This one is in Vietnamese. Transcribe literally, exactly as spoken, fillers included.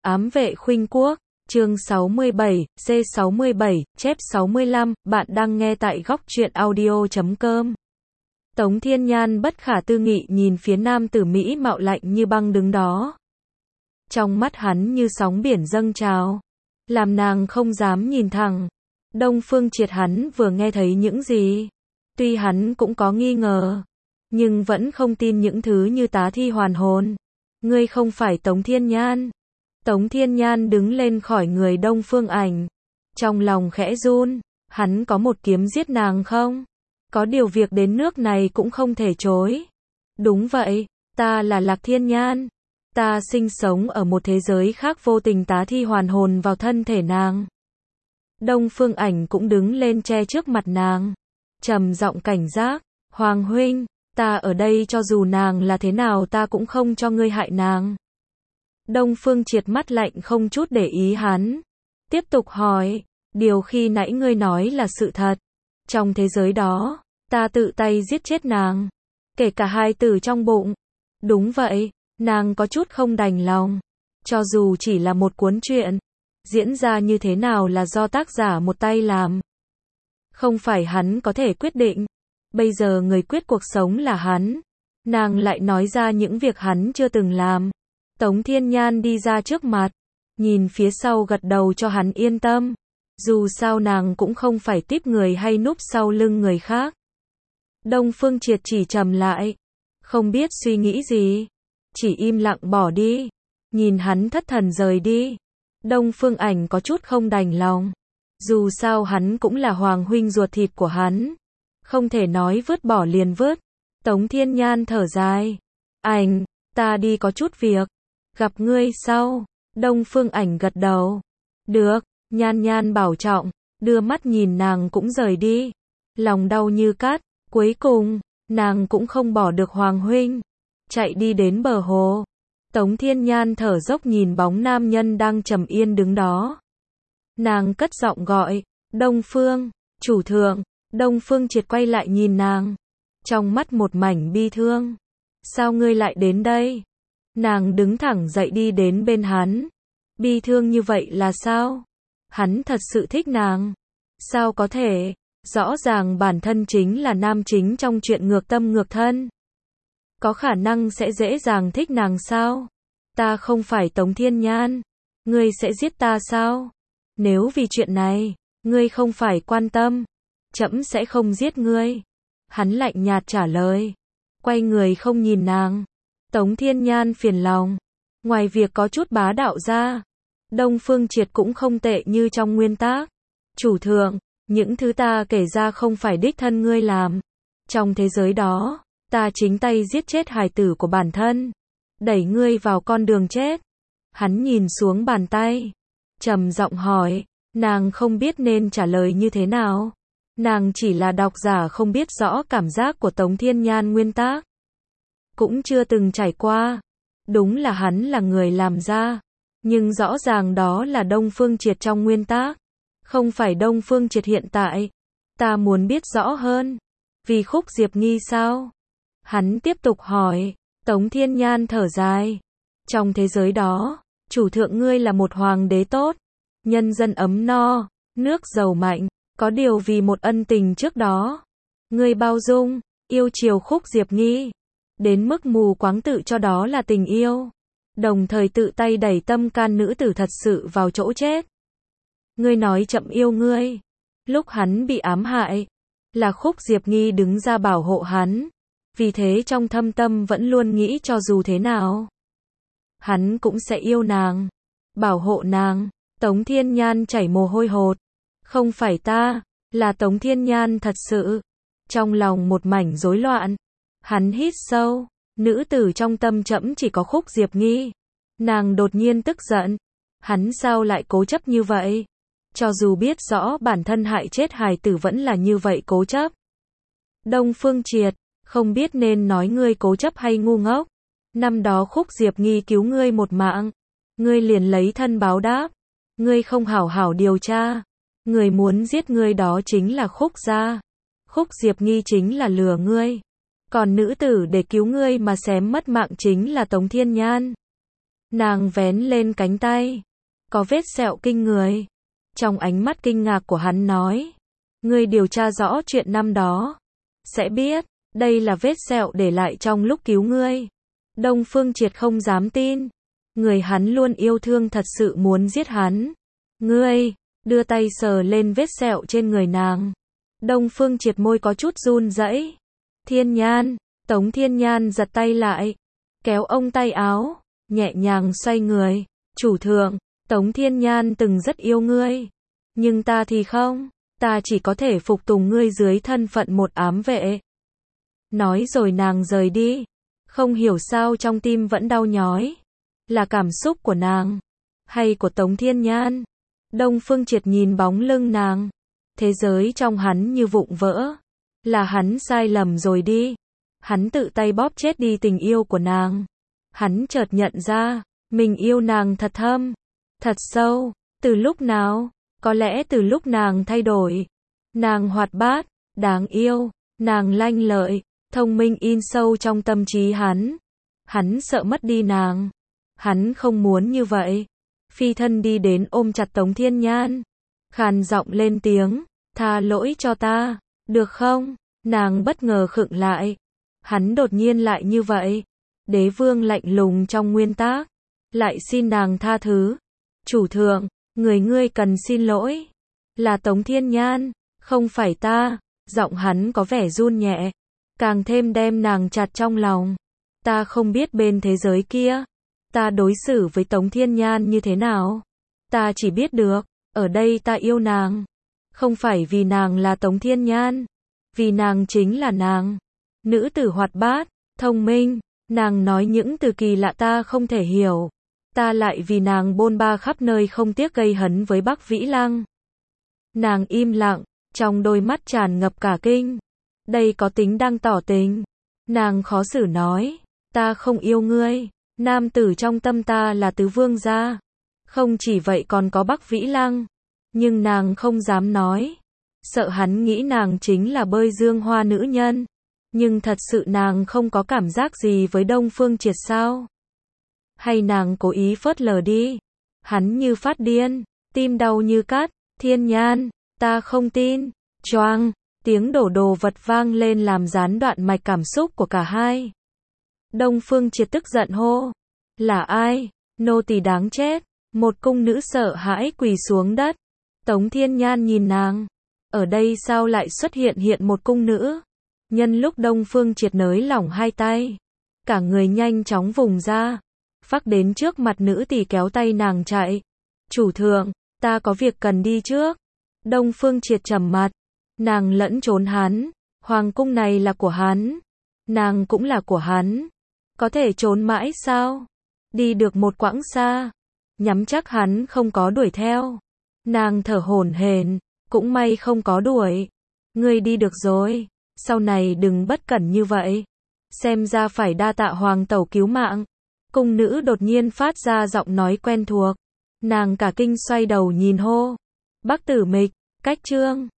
Ám vệ khuynh quốc, chương sáu mươi bảy, C sáu mươi bảy, chép sáu mươi lăm, bạn đang nghe tại góc truyện audio chấm com. Tống Thiên Nhan bất khả tư nghị nhìn phía nam tử Mỹ mạo lạnh như băng đứng đó. Trong mắt hắn như sóng biển dâng trào, làm nàng không dám nhìn thẳng. Đông Phương Triệt hắn vừa nghe thấy những gì, tuy hắn cũng có nghi ngờ, nhưng vẫn không tin những thứ như tá thi hoàn hồn. Ngươi không phải Tống Thiên Nhan. Tống Thiên Nhan đứng lên khỏi người Đông Phương Ảnh, trong lòng khẽ run, hắn có một kiếm giết nàng không? Có điều việc đến nước này cũng không thể chối. Đúng vậy, ta là Lạc Thiên Nhan. Ta sinh sống ở một thế giới khác, vô tình tá thi hoàn hồn vào thân thể nàng. Đông Phương Ảnh cũng đứng lên che trước mặt nàng, trầm giọng cảnh giác, Hoàng huynh, ta ở đây, cho dù nàng là thế nào ta cũng không cho ngươi hại nàng. Đông Phương Triệt mắt lạnh không chút để ý hắn, tiếp tục hỏi, điều khi nãy ngươi nói là sự thật. Trong thế giới đó, ta tự tay giết chết nàng, kể cả hai tử trong bụng. Đúng vậy, nàng có chút không đành lòng. Cho dù chỉ là một cuốn truyện, diễn ra như thế nào là do tác giả một tay làm. Không phải hắn có thể quyết định. Bây giờ người quyết cuộc sống là hắn. Nàng lại nói ra những việc hắn chưa từng làm. Tống Thiên Nhan đi ra trước mặt, nhìn phía sau gật đầu cho hắn yên tâm. Dù sao nàng cũng không phải tiếp người hay núp sau lưng người khác. Đông Phương Triệt chỉ trầm lại, không biết suy nghĩ gì, chỉ im lặng bỏ đi. Nhìn hắn thất thần rời đi, Đông Phương Ảnh có chút không đành lòng. Dù sao hắn cũng là hoàng huynh ruột thịt của hắn, không thể nói vứt bỏ liền vứt. Tống Thiên Nhan thở dài, Ảnh, ta đi có chút việc, gặp ngươi sau. Đông Phương Ảnh gật đầu, được. Nhan Nhan bảo trọng, đưa mắt nhìn nàng cũng rời đi. Lòng đau như cắt, cuối cùng, nàng cũng không bỏ được Hoàng huynh. Chạy đi đến bờ hồ. Tống Thiên Nhan thở dốc nhìn bóng nam nhân đang trầm yên đứng đó. Nàng cất giọng gọi, Đông Phương, chủ thượng. Đông Phương Triệt quay lại nhìn nàng, trong mắt một mảnh bi thương. Sao ngươi lại đến đây? Nàng đứng thẳng dậy đi đến bên hắn. Bi thương như vậy là sao? Hắn thật sự thích nàng. Sao có thể? Rõ ràng bản thân chính là nam chính trong chuyện ngược tâm ngược thân. Có khả năng sẽ dễ dàng thích nàng sao? Ta không phải Tống Thiên Nhan. Ngươi sẽ giết ta sao? Nếu vì chuyện này, ngươi không phải quan tâm, trẫm sẽ không giết ngươi. Hắn lạnh nhạt trả lời, quay người không nhìn nàng. Tống Thiên Nhan phiền lòng. Ngoài việc có chút bá đạo ra, Đông Phương Triệt cũng không tệ như trong nguyên tác. Chủ thượng, những thứ ta kể ra không phải đích thân ngươi làm. Trong thế giới đó, ta chính tay giết chết hài tử của bản thân, đẩy ngươi vào con đường chết. Hắn nhìn xuống bàn tay, trầm giọng hỏi, nàng không biết nên trả lời như thế nào. Nàng chỉ là độc giả không biết rõ cảm giác của Tống Thiên Nhan nguyên tác, cũng chưa từng trải qua. Đúng là hắn là người làm ra, nhưng rõ ràng đó là Đông Phương Triệt trong nguyên tác, không phải Đông Phương Triệt hiện tại. Ta muốn biết rõ hơn. Vì Khúc Diệp Nghi sao? Hắn tiếp tục hỏi. Tống Thiên Nhan thở dài. Trong thế giới đó, chủ thượng ngươi là một hoàng đế tốt, nhân dân ấm no, nước giàu mạnh. Có điều vì một ân tình trước đó, ngươi bao dung, yêu chiều Khúc Diệp Nghi, đến mức mù quáng tự cho đó là tình yêu, đồng thời tự tay đẩy tâm can nữ tử thật sự vào chỗ chết. Ngươi nói chậm yêu ngươi. Lúc hắn bị ám hại, là Khúc Diệp Nghi đứng ra bảo hộ hắn. Vì thế trong thâm tâm vẫn luôn nghĩ cho dù thế nào, hắn cũng sẽ yêu nàng, bảo hộ nàng. Tống Thiên Nhan chảy mồ hôi hột. Không phải ta, là Tống Thiên Nhan thật sự. Trong lòng một mảnh rối loạn. Hắn hít sâu. Nữ tử trong tâm trẫm chỉ có Khúc Diệp Nghi. Nàng đột nhiên tức giận. Hắn sao lại cố chấp như vậy? Cho dù biết rõ bản thân hại chết hài tử vẫn là như vậy cố chấp. Đông Phương Triệt, không biết nên nói ngươi cố chấp hay ngu ngốc. Năm đó Khúc Diệp Nghi cứu ngươi một mạng, ngươi liền lấy thân báo đáp. Ngươi không hảo hảo điều tra, người muốn giết ngươi đó chính là Khúc gia. Khúc Diệp Nghi chính là lừa ngươi. Còn nữ tử để cứu ngươi mà xém mất mạng chính là Tống Thiên Nhan. Nàng vén lên cánh tay. Có vết sẹo kinh người. Trong ánh mắt kinh ngạc của hắn nói. Ngươi điều tra rõ chuyện năm đó. Sẽ biết, đây là vết sẹo để lại trong lúc cứu ngươi. Đông Phương Triệt không dám tin. Người hắn luôn yêu thương thật sự muốn giết hắn. Ngươi, đưa tay sờ lên vết sẹo trên người nàng. Đông Phương Triệt môi có chút run rẩy. Thiên Nhan, Tống Thiên Nhan giật tay lại. Kéo ông tay áo, nhẹ nhàng xoay người. Chủ thượng, Tống Thiên Nhan từng rất yêu ngươi. Nhưng ta thì không. Ta chỉ có thể phục tùng ngươi dưới thân phận một ám vệ. Nói rồi nàng rời đi. Không hiểu sao trong tim vẫn đau nhói. Là cảm xúc của nàng, hay của Tống Thiên Nhan? Đông Phương Triệt nhìn bóng lưng nàng. Thế giới trong hắn như vụn vỡ. Là hắn sai lầm rồi đi. Hắn tự tay bóp chết đi tình yêu của nàng. Hắn chợt nhận ra, mình yêu nàng thật thâm, thật sâu. Từ lúc nào? Có lẽ từ lúc nàng thay đổi. Nàng hoạt bát, đáng yêu, nàng lanh lợi, thông minh in sâu trong tâm trí hắn. Hắn sợ mất đi nàng. Hắn không muốn như vậy. Phi thân đi đến ôm chặt Tống Thiên Nhan. Khàn giọng lên tiếng, tha lỗi cho ta, được không? Nàng bất ngờ khựng lại. Hắn đột nhiên lại như vậy. Đế vương lạnh lùng trong nguyên tắc. Lại xin nàng tha thứ. Chủ thượng, người ngươi cần xin lỗi. Là Tống Thiên Nhan, không phải ta. Giọng hắn có vẻ run nhẹ. Càng thêm đem nàng chặt trong lòng. Ta không biết bên thế giới kia. Ta đối xử với Tống Thiên Nhan như thế nào? Ta chỉ biết được, ở đây ta yêu nàng. Không phải vì nàng là Tống Thiên Nhan. Vì nàng chính là nàng. Nữ tử hoạt bát, thông minh. Nàng nói những từ kỳ lạ ta không thể hiểu. Ta lại vì nàng bôn ba khắp nơi không tiếc gây hấn với Bắc Vĩ Lăng. Nàng im lặng, trong đôi mắt tràn ngập cả kinh. Đây có tính đang tỏ tình. Nàng khó xử nói, ta không yêu ngươi. Nam tử trong tâm ta là tứ vương gia. Không chỉ vậy còn có Bắc Vĩ Lăng. Nhưng nàng không dám nói. Sợ hắn nghĩ nàng chính là bơi dương hoa nữ nhân. Nhưng thật sự nàng không có cảm giác gì với Đông Phương Triệt sao? Hay nàng cố ý phớt lờ đi? Hắn như phát điên, tim đau như cắt. Thiên Nhan, ta không tin. Choang, tiếng đổ đồ vật vang lên làm gián đoạn mạch cảm xúc của cả hai. Đông Phương Triệt tức giận hô. Là ai? Nô tỳ đáng chết. Một cung nữ sợ hãi quỳ xuống đất. Tống Thiên Nhan nhìn nàng. Ở đây sao lại xuất hiện hiện một cung nữ? Nhân lúc Đông Phương Triệt nới lỏng hai tay. Cả người nhanh chóng vùng ra. Phắc đến trước mặt nữ tỳ kéo tay nàng chạy. Chủ thượng, ta có việc cần đi trước. Đông Phương Triệt trầm mặt. Nàng lẫn trốn hắn. Hoàng cung này là của hắn. Nàng cũng là của hắn. Có thể trốn mãi sao? Đi được một quãng xa. Nhắm chắc hắn không có đuổi theo. Nàng thở hổn hển. Cũng may không có đuổi. Ngươi đi được rồi. Sau này đừng bất cẩn như vậy. Xem ra phải đa tạ hoàng tẩu cứu mạng. Cung nữ đột nhiên phát ra giọng nói quen thuộc. Nàng cả kinh xoay đầu nhìn hô. Bắc Tử Mịch, Cách Trương.